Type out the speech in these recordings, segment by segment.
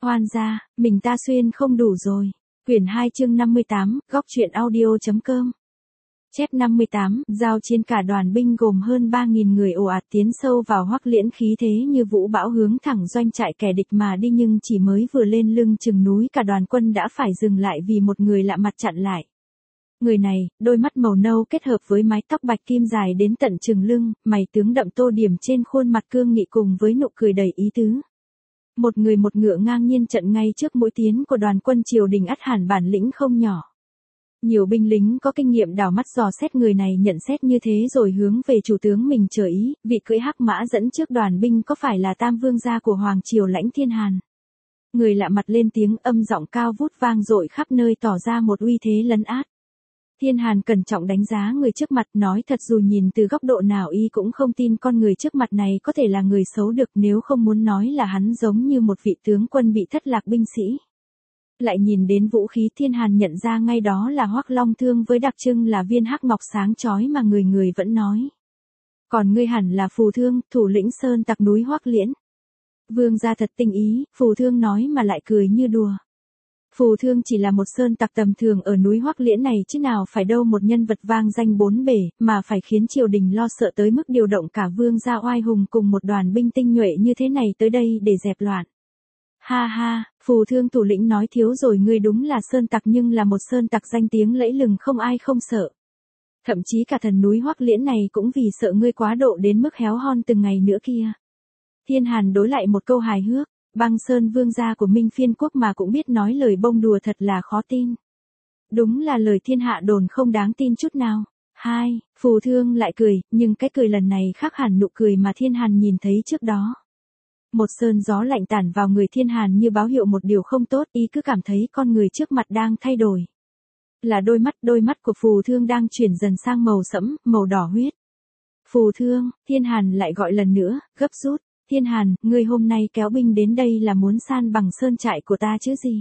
Hoan gia, mình ta xuyên không đủ rồi. Quyển 2 chương 58, góc truyện audio.com. Chép 58, giao chiến cả đoàn binh gồm hơn 3.000 người ồ ạt tiến sâu vào Hoắc Liễn, khí thế như vũ bão hướng thẳng doanh trại kẻ địch mà đi, nhưng chỉ mới vừa lên lưng chừng núi cả đoàn quân đã phải dừng lại vì một người lạ mặt chặn lại. Người này, đôi mắt màu nâu kết hợp với mái tóc bạch kim dài đến tận chừng lưng, mày tướng đậm tô điểm trên khuôn mặt cương nghị cùng với nụ cười đầy ý tứ. Một người một ngựa ngang nhiên trận ngay trước mũi tiến của đoàn quân triều đình, ắt hẳn bản lĩnh không nhỏ. Nhiều binh lính có kinh nghiệm đảo mắt dò xét người này, nhận xét như thế rồi hướng về chủ tướng mình chờ ý, vị cưỡi hắc mã dẫn trước đoàn binh có phải là Tam Vương gia của Hoàng Triều Lãnh Thiên Hàn. Người lạ mặt lên tiếng, âm giọng cao vút vang dội khắp nơi, tỏ ra một uy thế lấn át. Thiên Hàn cẩn trọng đánh giá người trước mặt, nói thật dù nhìn từ góc độ nào y cũng không tin con người trước mặt này có thể là người xấu được, nếu không muốn nói là hắn giống như một vị tướng quân bị thất lạc binh sĩ. Lại nhìn đến vũ khí, Thiên Hàn nhận ra ngay đó là Hoắc Long Thương với đặc trưng là viên hắc ngọc sáng chói mà người người vẫn nói. Còn ngươi hẳn là Phù Thương, thủ lĩnh sơn tặc núi Hoắc Liễn. Vương gia thật tinh ý, Phù Thương nói mà lại cười như đùa. Phù Thương chỉ là một sơn tặc tầm thường ở núi Hoắc Liễn này chứ nào phải đâu một nhân vật vang danh bốn bể, mà phải khiến triều đình lo sợ tới mức điều động cả vương gia oai hùng cùng một đoàn binh tinh nhuệ như thế này tới đây để dẹp loạn. Ha ha, Phù Thương thủ lĩnh nói thiếu rồi, ngươi đúng là sơn tặc nhưng là một sơn tặc danh tiếng lẫy lừng không ai không sợ. Thậm chí cả thần núi Hoắc Liễn này cũng vì sợ ngươi quá độ đến mức héo hon từng ngày nữa kia. Thiên Hàn đối lại một câu hài hước. Băng Sơn vương gia của Minh Phiên quốc mà cũng biết nói lời bông đùa, thật là khó tin. Đúng là lời thiên hạ đồn không đáng tin chút nào. Hai, Phù Thương lại cười, nhưng cái cười lần này khác hẳn nụ cười mà Thiên Hàn nhìn thấy trước đó. Một cơn gió lạnh tản vào người Thiên Hàn như báo hiệu một điều không tốt, y cứ cảm thấy con người trước mặt đang thay đổi. Là đôi mắt của Phù Thương đang chuyển dần sang màu sẫm, màu đỏ huyết. Phù Thương, Thiên Hàn lại gọi lần nữa, gấp rút. Thiên Hàn, ngươi hôm nay kéo binh đến đây là muốn san bằng sơn trại của ta chứ gì?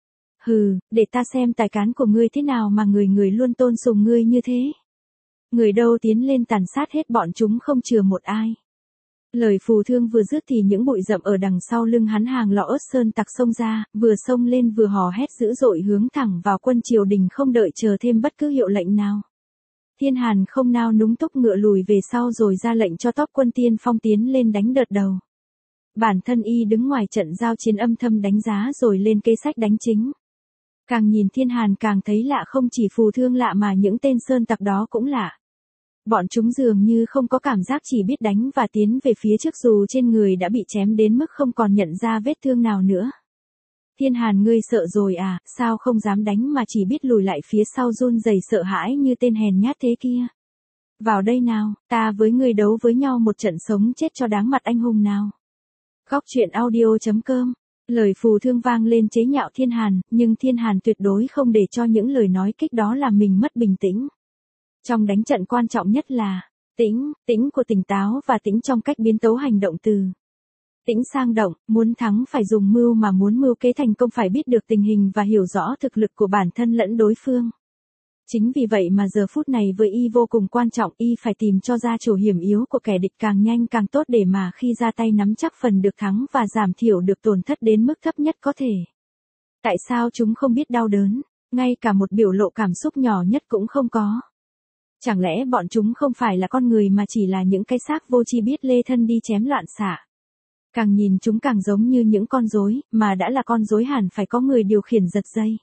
Hừ, để ta xem tài cán của ngươi thế nào mà người người luôn tôn sùng ngươi như thế. Người đâu tiến lên tàn sát hết bọn chúng không chừa một ai. Lời Phù Thương vừa dứt thì những bụi rậm ở đằng sau lưng hắn hàng lọ ớt sơn tặc xông ra, vừa xông lên vừa hò hét dữ dội hướng thẳng vào quân triều đình, không đợi chờ thêm bất cứ hiệu lệnh nào. Thiên Hàn không nao núng túc ngựa lùi về sau rồi ra lệnh cho tóc quân tiên phong tiến lên đánh đợt đầu. Bản thân y đứng ngoài trận giao chiến âm thầm đánh giá rồi lên kế sách đánh chính. Càng nhìn Thiên Hàn càng thấy lạ, không chỉ Phù Thương lạ mà những tên sơn tặc đó cũng lạ. Bọn chúng dường như không có cảm giác, chỉ biết đánh và tiến về phía trước dù trên người đã bị chém đến mức không còn nhận ra vết thương nào nữa. Thiên Hàn, ngươi sợ rồi à, sao không dám đánh mà chỉ biết lùi lại phía sau run rẩy sợ hãi như tên hèn nhát thế kia. Vào đây nào, ta với ngươi đấu với nhau một trận sống chết cho đáng mặt anh hùng nào. Góc truyện audio.com. Lời Phù Thương vang lên chế nhạo Thiên Hàn, nhưng Thiên Hàn tuyệt đối không để cho những lời nói kích đó làm mình mất bình tĩnh. Trong đánh trận quan trọng nhất là tĩnh của tỉnh táo và tĩnh trong cách biến tấu hành động từ tĩnh sang động. Muốn thắng phải dùng mưu, mà muốn mưu kế thành công phải biết được tình hình và hiểu rõ thực lực của bản thân lẫn đối phương. Chính vì vậy mà giờ phút này với y vô cùng quan trọng, y phải tìm cho ra chỗ hiểm yếu của kẻ địch càng nhanh càng tốt để mà khi ra tay nắm chắc phần được thắng và giảm thiểu được tổn thất đến mức thấp nhất có thể. Tại sao chúng không biết đau đớn, ngay cả một biểu lộ cảm xúc nhỏ nhất cũng không có? Chẳng lẽ bọn chúng không phải là con người mà chỉ là những cái xác vô tri biết lê thân đi chém loạn xạ? Càng nhìn chúng càng giống như những con rối, mà đã là con rối hẳn phải có người điều khiển giật dây.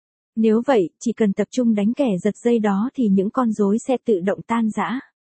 Nếu vậy, chỉ cần tập trung đánh kẻ giật dây đó thì những con rối sẽ tự động tan rã.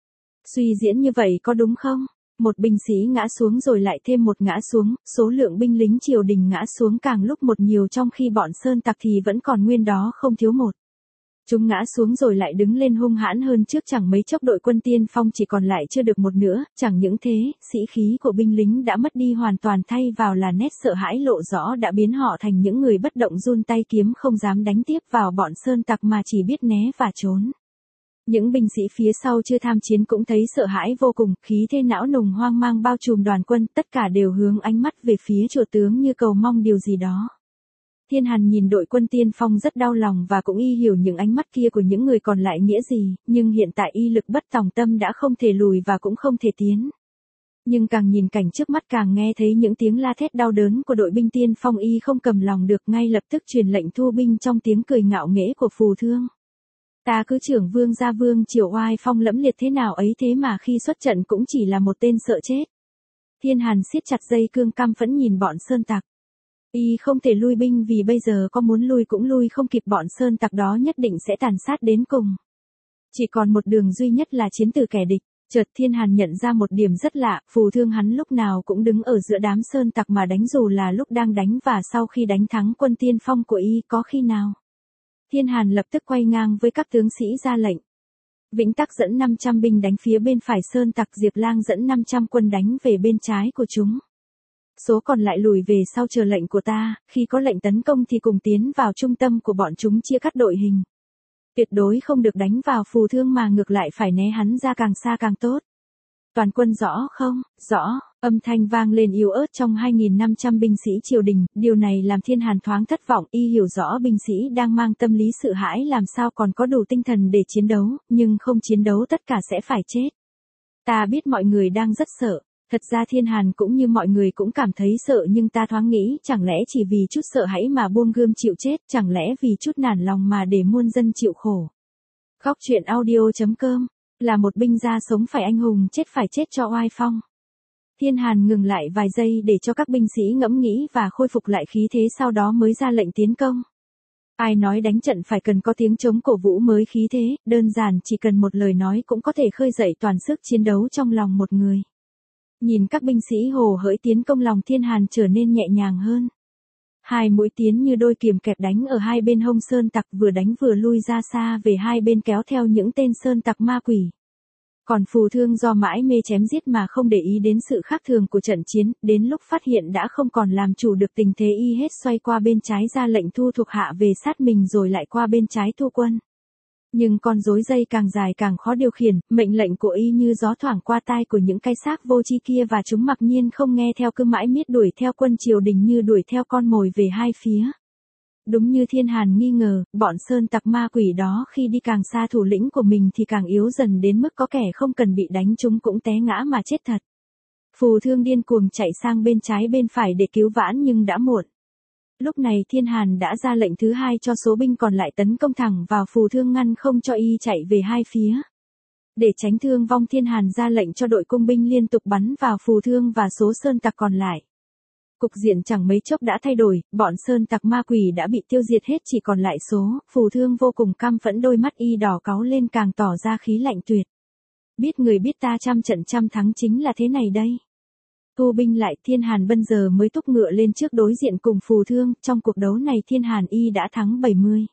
Suy diễn như vậy có đúng không? Một binh sĩ ngã xuống rồi lại thêm một ngã xuống, số lượng binh lính triều đình ngã xuống càng lúc một nhiều, trong khi bọn sơn tặc thì vẫn còn nguyên đó không thiếu một. Chúng ngã xuống rồi lại đứng lên hung hãn hơn trước, chẳng mấy chốc đội quân tiên phong chỉ còn lại chưa được một nửa, chẳng những thế, sĩ khí của binh lính đã mất đi hoàn toàn, thay vào là nét sợ hãi lộ rõ đã biến họ thành những người bất động, run tay kiếm không dám đánh tiếp vào bọn sơn tặc mà chỉ biết né và trốn. Những binh sĩ phía sau chưa tham chiến cũng thấy sợ hãi vô cùng, khí thế não nùng hoang mang bao trùm đoàn quân, tất cả đều hướng ánh mắt về phía chùa tướng như cầu mong điều gì đó. Thiên Hàn nhìn đội quân tiên phong rất đau lòng và cũng y hiểu những ánh mắt kia của những người còn lại nghĩa gì, nhưng hiện tại y lực bất tòng tâm đã không thể lùi và cũng không thể tiến. Nhưng càng nhìn cảnh trước mắt càng nghe thấy những tiếng la thét đau đớn của đội binh tiên phong, y không cầm lòng được ngay lập tức truyền lệnh thu binh trong tiếng cười ngạo nghễ của Phù Thương. Ta cứ trưởng Vương gia vương triều oai phong lẫm liệt thế nào ấy, thế mà khi xuất trận cũng chỉ là một tên sợ chết. Thiên Hàn siết chặt dây cương, căm phẫn nhìn bọn sơn tặc. Y không thể lui binh vì bây giờ có muốn lui cũng lui không kịp, bọn sơn tặc đó nhất định sẽ tàn sát đến cùng. Chỉ còn một đường duy nhất là chiến từ kẻ địch. Chợt Thiên Hàn nhận ra một điểm rất lạ, Phù Thương hắn lúc nào cũng đứng ở giữa đám sơn tặc mà đánh, dù là lúc đang đánh và sau khi đánh thắng quân tiên phong của y có khi nào. Thiên Hàn lập tức quay ngang với các tướng sĩ ra lệnh. Vĩnh Tắc dẫn 500 binh đánh phía bên phải sơn tặc, Diệp Lang dẫn 500 quân đánh về bên trái của chúng. Số còn lại lùi về sau chờ lệnh của ta, khi có lệnh tấn công thì cùng tiến vào trung tâm của bọn chúng, chia cắt đội hình. Tuyệt đối không được đánh vào Phù Thương mà ngược lại phải né hắn ra càng xa càng tốt. Toàn quân rõ không? Rõ, âm thanh vang lên yếu ớt trong 2.500 binh sĩ triều đình, điều này làm Thiên Hàn thoáng thất vọng, y hiểu rõ binh sĩ đang mang tâm lý sợ hãi làm sao còn có đủ tinh thần để chiến đấu, nhưng không chiến đấu tất cả sẽ phải chết. Ta biết mọi người đang rất sợ, thật ra Thiên Hàn cũng như mọi người cũng cảm thấy sợ, nhưng ta thoáng nghĩ chẳng lẽ chỉ vì chút sợ hãi mà buông gươm chịu chết, chẳng lẽ vì chút nản lòng mà để muôn dân chịu khổ. Góc truyện audio.com là một binh gia sống phải anh hùng, chết phải chết cho oai phong. Thiên Hàn ngừng lại vài giây để cho các binh sĩ ngẫm nghĩ và khôi phục lại khí thế, sau đó mới ra lệnh tiến công. Ai nói đánh trận phải cần có tiếng chống cổ vũ mới khí thế, đơn giản chỉ cần một lời nói cũng có thể khơi dậy toàn sức chiến đấu trong lòng một người. Nhìn các binh sĩ hồ hởi tiến công, lòng Thiên Hàn trở nên nhẹ nhàng hơn. Hai mũi tiến như đôi kiềm kẹp đánh ở hai bên hông sơn tặc, vừa đánh vừa lui ra xa về hai bên, kéo theo những tên sơn tặc ma quỷ. Còn Phù Thương do mãi mê chém giết mà không để ý đến sự khác thường của trận chiến, đến lúc phát hiện đã không còn làm chủ được tình thế, y hết xoay qua bên trái ra lệnh thu thuộc hạ về sát mình, rồi lại qua bên trái thu quân. Nhưng con rối dây càng dài càng khó điều khiển, mệnh lệnh của y như gió thoảng qua tai của những cái xác vô tri kia, và chúng mặc nhiên không nghe theo, cứ mãi miết đuổi theo quân triều đình như đuổi theo con mồi về hai phía. Đúng như Thiên Hàn nghi ngờ, bọn sơn tặc ma quỷ đó khi đi càng xa thủ lĩnh của mình thì càng yếu dần đến mức có kẻ không cần bị đánh chúng cũng té ngã mà chết thật. Phù Thương điên cuồng chạy sang bên trái bên phải để cứu vãn nhưng đã muộn. Lúc này Thiên Hàn đã ra lệnh thứ hai cho số binh còn lại tấn công thẳng vào Phù Thương, ngăn không cho y chạy về hai phía. Để tránh thương vong, Thiên Hàn ra lệnh cho đội cung binh liên tục bắn vào Phù Thương và số sơn tặc còn lại. Cục diện chẳng mấy chốc đã thay đổi, bọn sơn tặc ma quỷ đã bị tiêu diệt hết, chỉ còn lại số. Phù Thương vô cùng căm phẫn, đôi mắt y đỏ cáu lên, càng tỏ ra khí lạnh tuyệt. Biết người biết ta, trăm trận trăm thắng chính là thế này đây. Thu binh lại, Thiên Hàn bây giờ mới thúc ngựa lên trước đối diện cùng Phù Thương. Trong cuộc đấu này Thiên Hàn y đã thắng 70.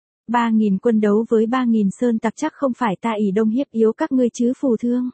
3.000 quân đấu với 3.000 sơn tặc, chắc không phải ta ỷ đông hiếp yếu các ngươi chứ Phù Thương.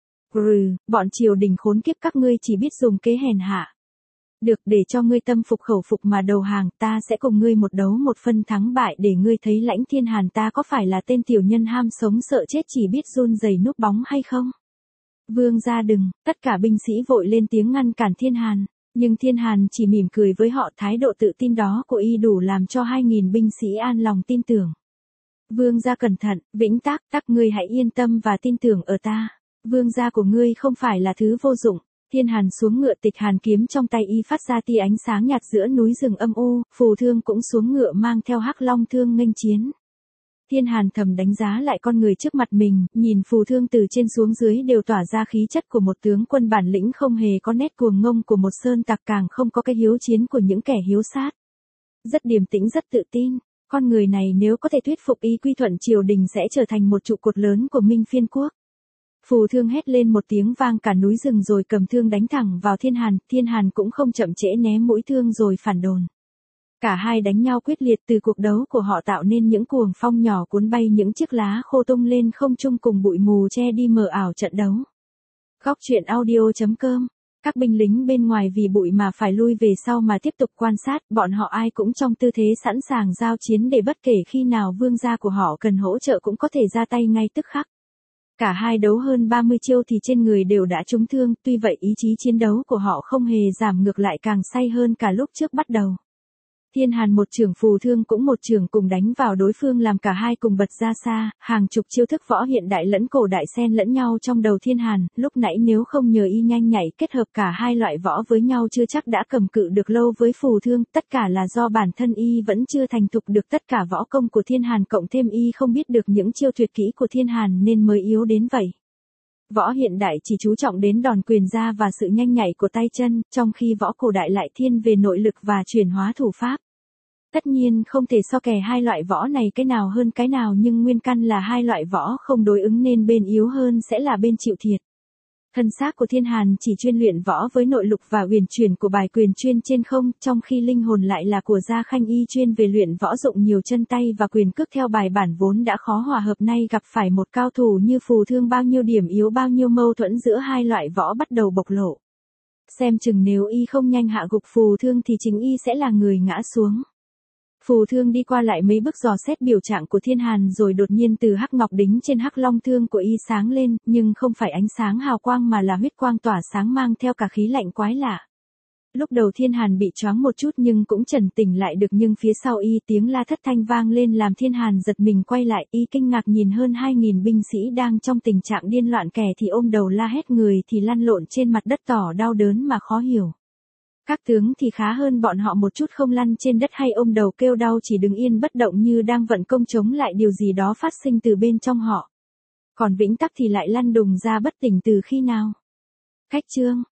Bọn triều đình khốn kiếp các ngươi chỉ biết dùng kế hèn hạ. Được, để cho ngươi tâm phục khẩu phục mà đầu hàng, ta sẽ cùng ngươi một đấu một phân thắng bại để ngươi thấy lãnh. Thiên Hàn ta có phải là tên tiểu nhân ham sống sợ chết chỉ biết run rẩy núp bóng hay không? Vương gia đừng, tất cả binh sĩ vội lên tiếng ngăn cản Thiên Hàn, nhưng Thiên Hàn chỉ mỉm cười với họ, thái độ tự tin đó của y đủ làm cho 2.000 binh sĩ an lòng tin tưởng. Vương gia cẩn thận, Vĩnh Tắc, ngươi hãy yên tâm và tin tưởng ở ta. Vương gia của ngươi không phải là thứ vô dụng. Thiên Hàn xuống ngựa, tịch hàn kiếm trong tay y phát ra tia ánh sáng nhạt giữa núi rừng âm u. Phù Thương cũng xuống ngựa mang theo Hắc Long thương nghênh chiến. Thiên Hàn thầm đánh giá lại con người trước mặt mình, nhìn Phù Thương từ trên xuống dưới đều tỏa ra khí chất của một tướng quân bản lĩnh, không hề có nét cuồng ngông của một sơn tặc, càng không có cái hiếu chiến của những kẻ hiếu sát. Rất điềm tĩnh, rất tự tin, con người này nếu có thể thuyết phục y quy thuận triều đình sẽ trở thành một trụ cột lớn của Minh Phiên quốc. Phù Thương hét lên một tiếng vang cả núi rừng rồi cầm thương đánh thẳng vào Thiên Hàn. Thiên Hàn cũng không chậm trễ, ném mũi thương rồi phản đồn. Cả hai đánh nhau quyết liệt, từ cuộc đấu của họ tạo nên những cuồng phong nhỏ cuốn bay những chiếc lá khô tung lên không trung cùng bụi mù che đi mờ ảo trận đấu. Góc truyện audio.com. Các binh lính bên ngoài vì bụi mà phải lui về sau mà tiếp tục quan sát, bọn họ ai cũng trong tư thế sẵn sàng giao chiến để bất kể khi nào vương gia của họ cần hỗ trợ cũng có thể ra tay ngay tức khắc. Cả hai đấu hơn 30 chiêu thì trên người đều đã trúng thương, tuy vậy ý chí chiến đấu của họ không hề giảm, ngược lại càng say hơn cả lúc trước bắt đầu. Thiên Hàn một chưởng, Phù Thương cũng một chưởng cùng đánh vào đối phương, làm cả hai cùng bật ra xa, hàng chục chiêu thức võ hiện đại lẫn cổ đại xen lẫn nhau trong đầu Thiên Hàn, lúc nãy nếu không nhờ y nhanh nhạy kết hợp cả hai loại võ với nhau chưa chắc đã cầm cự được lâu với Phù Thương, tất cả là do bản thân y vẫn chưa thành thục được tất cả võ công của Thiên Hàn, cộng thêm y không biết được những chiêu tuyệt kỹ của Thiên Hàn nên mới yếu đến vậy. Võ hiện đại chỉ chú trọng đến đòn quyền ra và sự nhanh nhạy của tay chân, trong khi võ cổ đại lại thiên về nội lực và chuyển hóa thủ pháp. Tất nhiên không thể so kè hai loại võ này cái nào hơn cái nào, nhưng nguyên căn là hai loại võ không đối ứng nên bên yếu hơn sẽ là bên chịu thiệt. Thân xác của Thiên Hàn chỉ chuyên luyện võ với nội lực và uyển chuyển của bài quyền chuyên trên không, trong khi linh hồn lại là của Gia Khanh y chuyên về luyện võ dụng nhiều chân tay và quyền cước theo bài bản vốn đã khó hòa hợp, nay gặp phải một cao thủ như Phù Thương, bao nhiêu điểm yếu bao nhiêu mâu thuẫn giữa hai loại võ bắt đầu bộc lộ. Xem chừng nếu y không nhanh hạ gục Phù Thương thì chính y sẽ là người ngã xuống. Phù Thương đi qua lại mấy bước dò xét biểu trạng của Thiên Hàn rồi đột nhiên từ hắc ngọc đính trên hắc long thương của y sáng lên, nhưng không phải ánh sáng hào quang mà là huyết quang tỏa sáng mang theo cả khí lạnh quái lạ. Lúc đầu Thiên Hàn bị choáng một chút nhưng cũng trần tỉnh lại được, nhưng phía sau y tiếng la thất thanh vang lên làm Thiên Hàn giật mình quay lại, y kinh ngạc nhìn hơn 2.000 binh sĩ đang trong tình trạng điên loạn, kẻ thì ôm đầu la hét, người thì lăn lộn trên mặt đất tỏ đau đớn mà khó hiểu. Các tướng thì khá hơn bọn họ một chút, không lăn trên đất hay ôm đầu kêu đau, chỉ đứng yên bất động như đang vận công chống lại điều gì đó phát sinh từ bên trong họ. Còn Vĩnh Tắc thì lại lăn đùng ra bất tỉnh từ khi nào. Khách chương